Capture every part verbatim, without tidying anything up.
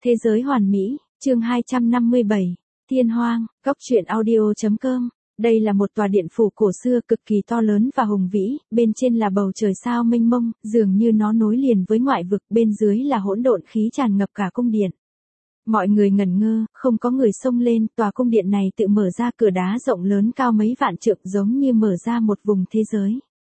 Thế giới hoàn mỹ, chương hai trăm năm mươi bảy, Thiên Hoang, góc truyện audio.com. Đây là một tòa điện phủ cổ xưa cực kỳ to lớn và hùng vĩ, bên trên là bầu trời sao mênh mông, dường như nó nối liền với ngoại vực, bên dưới là hỗn độn khí tràn ngập cả cung điện. Mọi người ngẩn ngơ, không có người xông lên, tòa cung điện này tự mở ra cửa đá rộng lớn cao mấy vạn trượng giống như mở ra một vùng thế giới.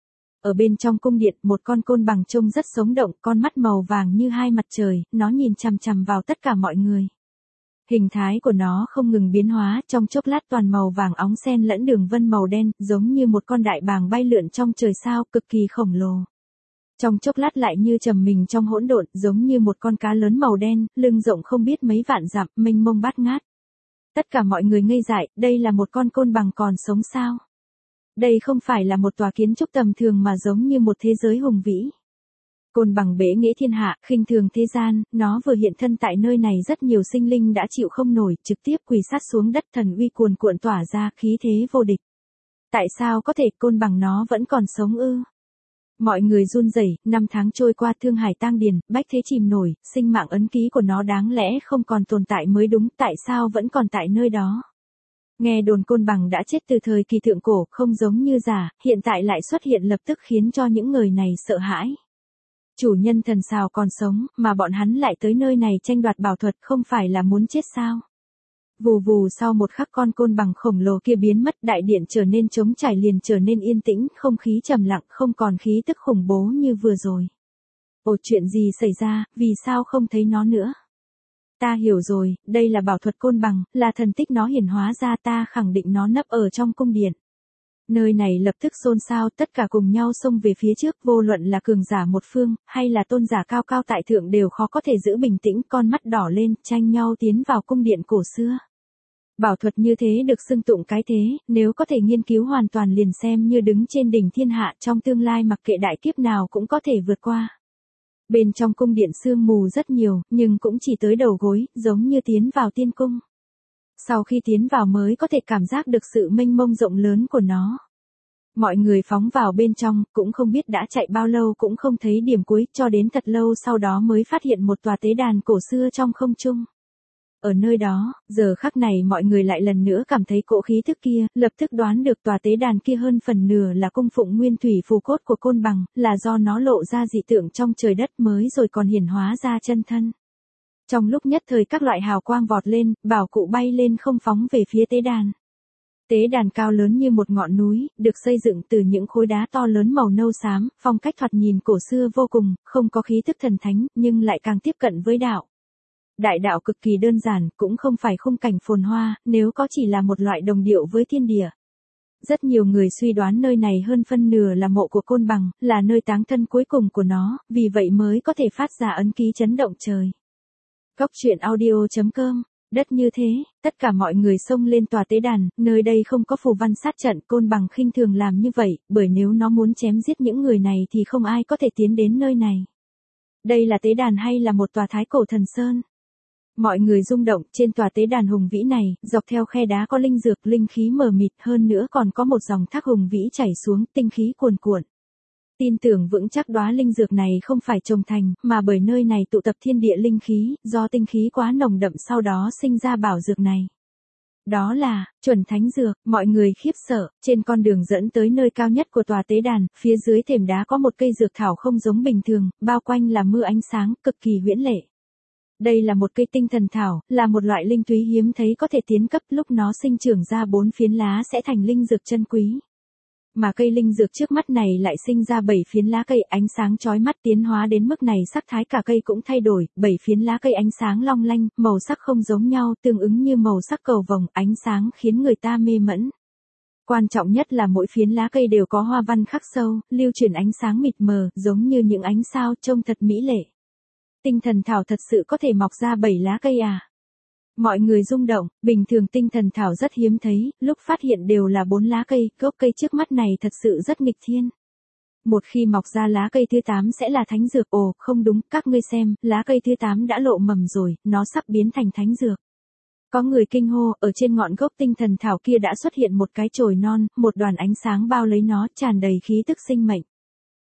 Ở bên trong cung điện, một con côn bằng trông rất sống động, con mắt màu vàng như hai mặt trời, nó nhìn chằm chằm vào tất cả mọi người. Hình thái của nó không ngừng biến hóa, trong chốc lát toàn màu vàng óng xen lẫn đường vân màu đen, giống như một con đại bàng bay lượn trong trời sao, cực kỳ khổng lồ. Trong chốc lát lại như trầm mình trong hỗn độn, giống như một con cá lớn màu đen, lưng rộng không biết mấy vạn dặm, mênh mông bát ngát. Tất cả mọi người ngây dại, đây là một con côn bằng còn sống sao? Đây không phải là một tòa kiến trúc tầm thường mà giống như một thế giới hùng vĩ. Côn bằng bệ nghệ thiên hạ, khinh thường thế gian, nó vừa hiện thân tại nơi này rất nhiều sinh linh đã chịu không nổi, trực tiếp quỳ sát xuống đất, thần uy cuồn cuộn tỏa ra, khí thế vô địch. Tại sao có thể côn bằng nó vẫn còn sống ư? Mọi người run rẩy, năm tháng trôi qua, thương hải tang điền, bách thế chìm nổi, sinh mạng ấn ký của nó đáng lẽ không còn tồn tại mới đúng, tại sao vẫn còn tại nơi đó? Nghe đồn côn bằng đã chết từ thời kỳ thượng cổ, không giống như giả, hiện tại lại xuất hiện lập tức khiến cho những người này sợ hãi. Chủ nhân thần sao còn sống, mà bọn hắn lại tới nơi này tranh đoạt bảo thuật, không phải là muốn chết sao? Vù vù, sau một khắc con côn bằng khổng lồ kia biến mất, đại điện trở nên trống trải liền trở nên yên tĩnh, không khí trầm lặng, không còn khí tức khủng bố như vừa rồi. Ồ, chuyện gì xảy ra, vì sao không thấy nó nữa? Ta hiểu rồi, đây là bảo thuật côn bằng, là thần tích nó hiển hóa ra, ta khẳng định nó nấp ở trong cung điện. Nơi này lập tức xôn xao, tất cả cùng nhau xông về phía trước, vô luận là cường giả một phương, hay là tôn giả cao cao tại thượng đều khó có thể giữ bình tĩnh, con mắt đỏ lên, tranh nhau tiến vào cung điện cổ xưa. Bảo thuật như thế được xưng tụng cái thế, nếu có thể nghiên cứu hoàn toàn liền xem như đứng trên đỉnh thiên hạ, trong tương lai mặc kệ đại kiếp nào cũng có thể vượt qua. Bên trong cung điện sương mù rất nhiều, nhưng cũng chỉ tới đầu gối, giống như tiến vào tiên cung. Sau khi tiến vào mới có thể cảm giác được sự mênh mông rộng lớn của nó. Mọi người phóng vào bên trong, cũng không biết đã chạy bao lâu cũng không thấy điểm cuối, cho đến thật lâu sau đó mới phát hiện một tòa tế đàn cổ xưa trong không trung. Ở nơi đó, giờ khắc này mọi người lại lần nữa cảm thấy cỗ khí thức kia, lập tức đoán được tòa tế đàn kia hơn phần nửa là cung phụng nguyên thủy phù cốt của côn bằng, là do nó lộ ra dị tượng trong trời đất mới rồi còn hiển hóa ra chân thân. Trong lúc nhất thời các loại hào quang vọt lên, bảo cụ bay lên không phóng về phía tế đàn. Tế đàn cao lớn như một ngọn núi, được xây dựng từ những khối đá to lớn màu nâu xám, phong cách thoạt nhìn cổ xưa vô cùng, không có khí thức thần thánh, nhưng lại càng tiếp cận với đạo. Đại đạo cực kỳ đơn giản, cũng không phải khung cảnh phồn hoa, nếu có chỉ là một loại đồng điệu với thiên địa. Rất nhiều người suy đoán nơi này hơn phân nửa là mộ của côn bằng, là nơi táng thân cuối cùng của nó, vì vậy mới có thể phát ra ấn ký chấn động trời. Góc truyện audio.com. Đất như thế, tất cả mọi người xông lên tòa tế đàn, nơi đây không có phù văn sát trận, côn bằng khinh thường làm như vậy, bởi nếu nó muốn chém giết những người này thì không ai có thể tiến đến nơi này. Đây là tế đàn hay là một tòa thái cổ thần sơn? Mọi người rung động, trên tòa tế đàn hùng vĩ này, dọc theo khe đá có linh dược, linh khí mờ mịt, hơn nữa còn có một dòng thác hùng vĩ chảy xuống, tinh khí cuồn cuộn. Tin tưởng vững chắc đóa linh dược này không phải trồng thành, mà bởi nơi này tụ tập thiên địa linh khí, do tinh khí quá nồng đậm sau đó sinh ra bảo dược này. Đó là, chuẩn thánh dược, mọi người khiếp sợ, trên con đường dẫn tới nơi cao nhất của tòa tế đàn, phía dưới thềm đá có một cây dược thảo không giống bình thường, bao quanh là mưa ánh sáng, cực kỳ huyễn lệ. Đây là một cây tinh thần thảo, là một loại linh túy hiếm thấy có thể tiến cấp, lúc nó sinh trưởng ra bốn phiến lá sẽ thành linh dược chân quý. Mà cây linh dược trước mắt này lại sinh ra bảy phiến lá cây, ánh sáng chói mắt, tiến hóa đến mức này sắc thái cả cây cũng thay đổi, bảy phiến lá cây ánh sáng long lanh, màu sắc không giống nhau, tương ứng như màu sắc cầu vồng, ánh sáng khiến người ta mê mẫn. Quan trọng nhất là mỗi phiến lá cây đều có hoa văn khắc sâu, lưu chuyển ánh sáng mịt mờ, giống như những ánh sao, trông thật mỹ lệ. Tinh thần thảo thật sự có thể mọc ra bảy lá cây à? Mọi người rung động, bình thường tinh thần thảo rất hiếm thấy, lúc phát hiện đều là bốn lá cây, gốc cây trước mắt này thật sự rất nghịch thiên. Một khi mọc ra lá cây thứ tám sẽ là thánh dược, ồ, không đúng, các ngươi xem, lá cây thứ tám đã lộ mầm rồi, nó sắp biến thành thánh dược. Có người kinh hô, ở trên ngọn gốc tinh thần thảo kia đã xuất hiện một cái chồi non, một đoàn ánh sáng bao lấy nó, tràn đầy khí tức sinh mệnh.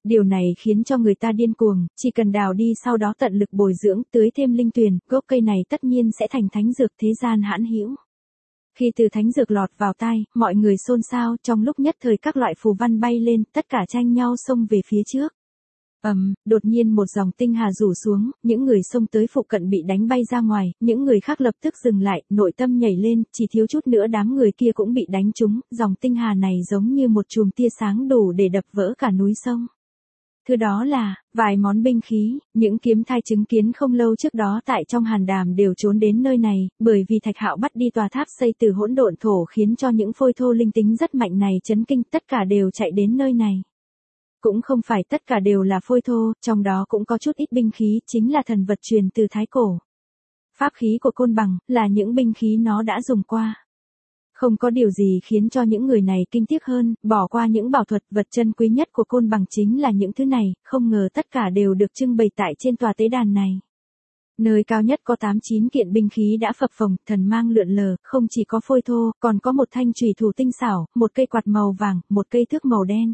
Điều này khiến cho người ta điên cuồng, chỉ cần đào đi sau đó tận lực bồi dưỡng, tưới thêm linh tuyền, gốc cây này tất nhiên sẽ thành thánh dược thế gian hãn hữu. Khi từ thánh dược lọt vào tai, mọi người xôn xao, trong lúc nhất thời các loại phù văn bay lên, tất cả tranh nhau xông về phía trước. Ầm, um, đột nhiên một dòng tinh hà rủ xuống, những người xông tới phụ cận bị đánh bay ra ngoài, những người khác lập tức dừng lại, nội tâm nhảy lên, chỉ thiếu chút nữa đám người kia cũng bị đánh trúng, dòng tinh hà này giống như một chùm tia sáng đủ để đập vỡ cả núi sông. Thứ đó là, vài món binh khí, những kiếm thai chứng kiến không lâu trước đó tại trong hàn đàm đều trốn đến nơi này, bởi vì Thạch Hạo bắt đi tòa tháp xây từ hỗn độn thổ khiến cho những phôi thô linh tính rất mạnh này chấn kinh, tất cả đều chạy đến nơi này. Cũng không phải tất cả đều là phôi thô, trong đó cũng có chút ít binh khí, chính là thần vật truyền từ thái cổ. Pháp khí của Côn Bằng, là những binh khí nó đã dùng qua. Không có điều gì khiến cho những người này kinh tiếc hơn, bỏ qua những bảo thuật vật chân quý nhất của Côn Bằng chính là những thứ này, không ngờ tất cả đều được trưng bày tại trên tòa tế đàn này. Nơi cao nhất có tám chín kiện binh khí đã phập phồng, thần mang lượn lờ, không chỉ có phôi thô, còn có một thanh chùy thủ tinh xảo, một cây quạt màu vàng, một cây thước màu đen.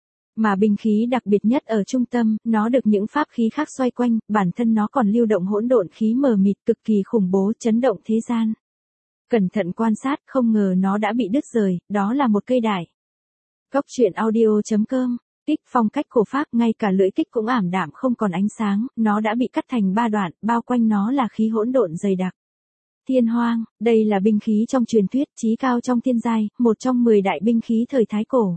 Mà binh khí đặc biệt nhất ở trung tâm, nó được những pháp khí khác xoay quanh, bản thân nó còn lưu động hỗn độn khí mờ mịt cực kỳ khủng bố chấn động thế gian. Cẩn thận quan sát, không ngờ nó đã bị đứt rời, đó là một cây đại. Cốc truyện audio chấm com, kích phong cách cổ pháp, ngay cả lưỡi kích cũng ảm đạm không còn ánh sáng, nó đã bị cắt thành ba đoạn, bao quanh nó là khí hỗn độn dày đặc. Thiên hoang, đây là binh khí trong truyền thuyết, chí cao trong thiên giai, một trong mười đại binh khí thời thái cổ.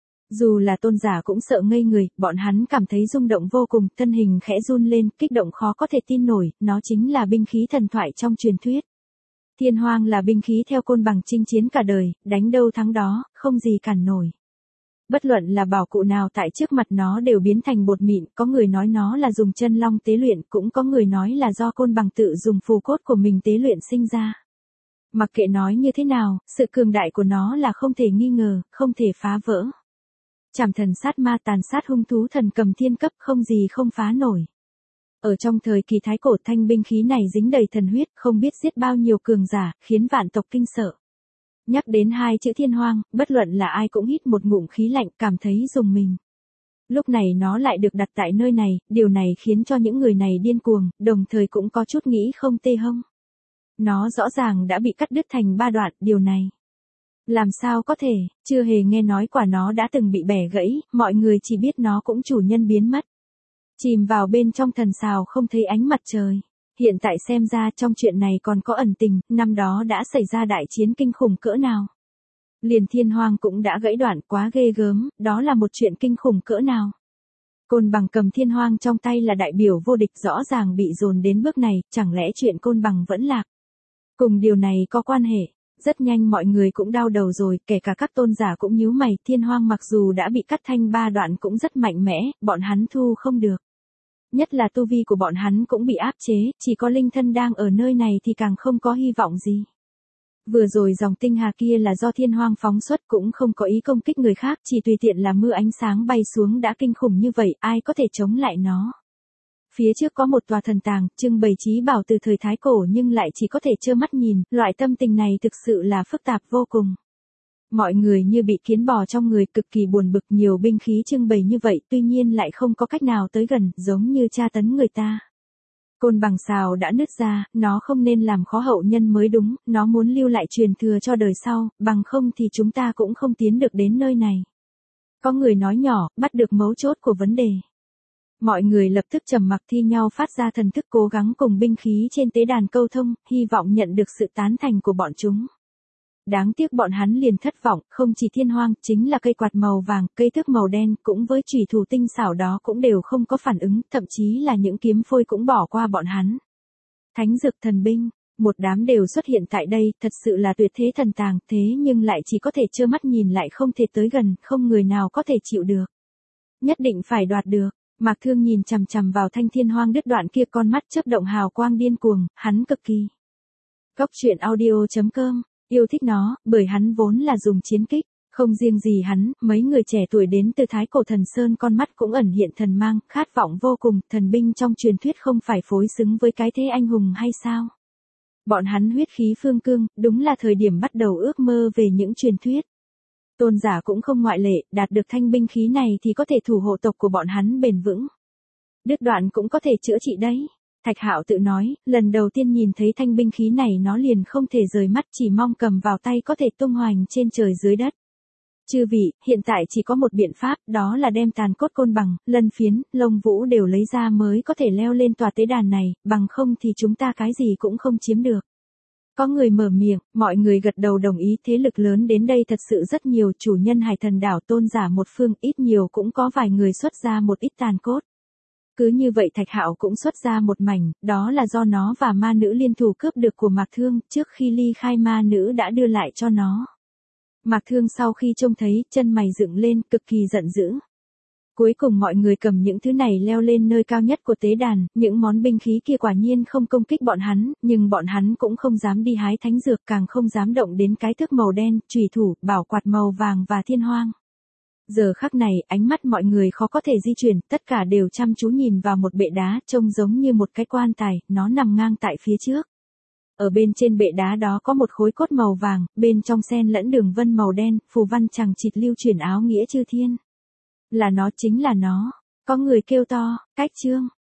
Dù là tôn giả cũng sợ ngây người, bọn hắn cảm thấy rung động vô cùng, thân hình khẽ run lên, kích động khó có thể tin nổi, nó chính là binh khí thần thoại trong truyền thuyết. Thiên hoang là binh khí theo Côn Bằng chinh chiến cả đời, đánh đâu thắng đó, không gì cản nổi. Bất luận là bảo cụ nào tại trước mặt nó đều biến thành bột mịn, có người nói nó là dùng chân long tế luyện, cũng có người nói là do Côn Bằng tự dùng phù cốt của mình tế luyện sinh ra. Mặc kệ nói như thế nào, sự cường đại của nó là không thể nghi ngờ, không thể phá vỡ. Trảm thần sát ma tàn sát hung thú thần cầm thiên cấp, không gì không phá nổi. Ở trong thời kỳ thái cổ, thanh binh khí này dính đầy thần huyết, không biết giết bao nhiêu cường giả, khiến vạn tộc kinh sợ. Nhắc đến hai chữ thiên hoang, bất luận là ai cũng hít một ngụm khí lạnh, cảm thấy rùng mình. Lúc này nó lại được đặt tại nơi này, điều này khiến cho những người này điên cuồng, đồng thời cũng có chút nghĩ không tê hông. Nó rõ ràng đã bị cắt đứt thành ba đoạn, điều này. Làm sao có thể, chưa hề nghe nói quả nó đã từng bị bẻ gãy, mọi người chỉ biết nó cũng chủ nhân biến mất. Chìm vào bên trong thần sào không thấy ánh mặt trời. Hiện tại xem ra trong chuyện này còn có ẩn tình, năm đó đã xảy ra đại chiến kinh khủng cỡ nào. Liền thiên hoang cũng đã gãy đoạn, quá ghê gớm, đó là một chuyện kinh khủng cỡ nào. Côn Bằng cầm thiên hoang trong tay là đại biểu vô địch, rõ ràng bị dồn đến bước này, chẳng lẽ chuyện Côn Bằng vẫn lạc. Cùng điều này có quan hệ. Rất nhanh mọi người cũng đau đầu rồi, kể cả các tôn giả cũng nhíu mày, thiên hoang mặc dù đã bị cắt thành ba đoạn cũng rất mạnh mẽ, bọn hắn thu không được. Nhất là tu vi của bọn hắn cũng bị áp chế, chỉ có linh thân đang ở nơi này thì càng không có hy vọng gì. Vừa rồi dòng tinh hà kia là do thiên hoang phóng xuất, cũng không có ý công kích người khác, chỉ tùy tiện là mưa ánh sáng bay xuống đã kinh khủng như vậy, ai có thể chống lại nó. Phía trước có một tòa thần tàng, trưng bày trí bảo từ thời thái cổ nhưng lại chỉ có thể trơ mắt nhìn, loại tâm tình này thực sự là phức tạp vô cùng. Mọi người như bị kiến bò trong người, cực kỳ buồn bực, nhiều binh khí trưng bày như vậy, tuy nhiên lại không có cách nào tới gần, giống như tra tấn người ta. Côn Bằng sào đã nứt ra, nó không nên làm khó hậu nhân mới đúng, nó muốn lưu lại truyền thừa cho đời sau, bằng không thì chúng ta cũng không tiến được đến nơi này. Có người nói nhỏ, bắt được mấu chốt của vấn đề. Mọi người lập tức trầm mặc thi nhau phát ra thần thức cố gắng cùng binh khí trên tế đàn câu thông, hy vọng nhận được sự tán thành của bọn chúng. Đáng tiếc bọn hắn liền thất vọng, không chỉ thiên hoang, chính là cây quạt màu vàng, cây thước màu đen, cũng với chùy thủ tinh xảo đó cũng đều không có phản ứng, thậm chí là những kiếm phôi cũng bỏ qua bọn hắn. Thánh dược thần binh, một đám đều xuất hiện tại đây, thật sự là tuyệt thế thần tàng, thế nhưng lại chỉ có thể trơ mắt nhìn lại không thể tới gần, không người nào có thể chịu được. Nhất định phải đoạt được. Mạc Thương nhìn chằm chằm vào thanh thiên hoang đứt đoạn kia, con mắt chớp động hào quang điên cuồng, hắn cực kỳ. Cốc truyện audio chấm com, yêu thích nó, bởi hắn vốn là dùng chiến kích, không riêng gì hắn, mấy người trẻ tuổi đến từ thái cổ thần sơn con mắt cũng ẩn hiện thần mang, khát vọng vô cùng, thần binh trong truyền thuyết không phải phối xứng với cái thế anh hùng hay sao? Bọn hắn huyết khí phương cương, đúng là thời điểm bắt đầu ước mơ về những truyền thuyết. Tôn giả cũng không ngoại lệ, đạt được thanh binh khí này thì có thể thủ hộ tộc của bọn hắn bền vững. Đứt đoạn cũng có thể chữa trị đấy. Thạch Hạo tự nói, lần đầu tiên nhìn thấy thanh binh khí này nó liền không thể rời mắt, chỉ mong cầm vào tay có thể tung hoành trên trời dưới đất. Chư vị, hiện tại chỉ có một biện pháp, đó là đem tàn cốt côn bằng, lân phiến, lông vũ đều lấy ra mới có thể leo lên tòa tế đàn này, bằng không thì chúng ta cái gì cũng không chiếm được. Có người mở miệng, mọi người gật đầu đồng ý, thế lực lớn đến đây thật sự rất nhiều, chủ nhân Hải Thần đảo Tôn giả một phương, ít nhiều cũng có vài người xuất ra một ít tàn cốt. Cứ như vậy Thạch Hạo cũng xuất ra một mảnh, đó là do nó và ma nữ liên thủ cướp được của Mạc Thương, trước khi ly khai ma nữ đã đưa lại cho nó. Mạc Thương sau khi trông thấy, chân mày dựng lên, cực kỳ giận dữ. Cuối cùng mọi người cầm những thứ này leo lên nơi cao nhất của tế đàn, những món binh khí kia quả nhiên không công kích bọn hắn, nhưng bọn hắn cũng không dám đi hái thánh dược, càng không dám động đến cái thước màu đen, chùy thủ, bảo quạt màu vàng và thiên hoang. Giờ khắc này, ánh mắt mọi người khó có thể di chuyển, tất cả đều chăm chú nhìn vào một bệ đá, trông giống như một cái quan tài, nó nằm ngang tại phía trước. Ở bên trên bệ đá đó có một khối cốt màu vàng, bên trong xen lẫn đường vân màu đen, phù văn chằng chịt lưu truyền áo nghĩa chư thiên. Là nó, chính là nó. Có người kêu to, cách chương.